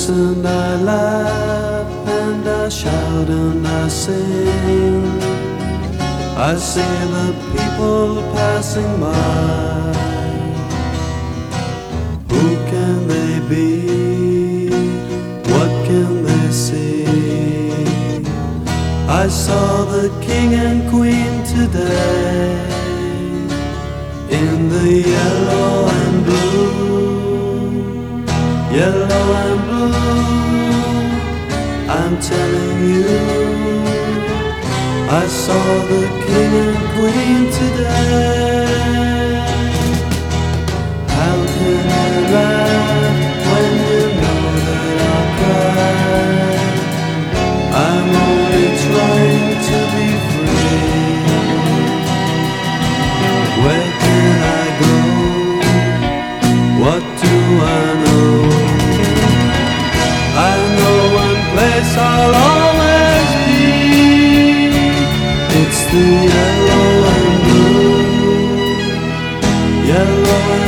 and I laugh and I shout and I sing. I see the people passing by. Who can they be? What can they see? I saw the king and queen today in the yellow and blue, yellow and blue. I'm telling you, I saw the king and queen today. How can I laugh when you know that I'll cry? I'm only trying to be free. Where can I go? What do I know? I know one place I'll always be. It's the yellow and blue, yellow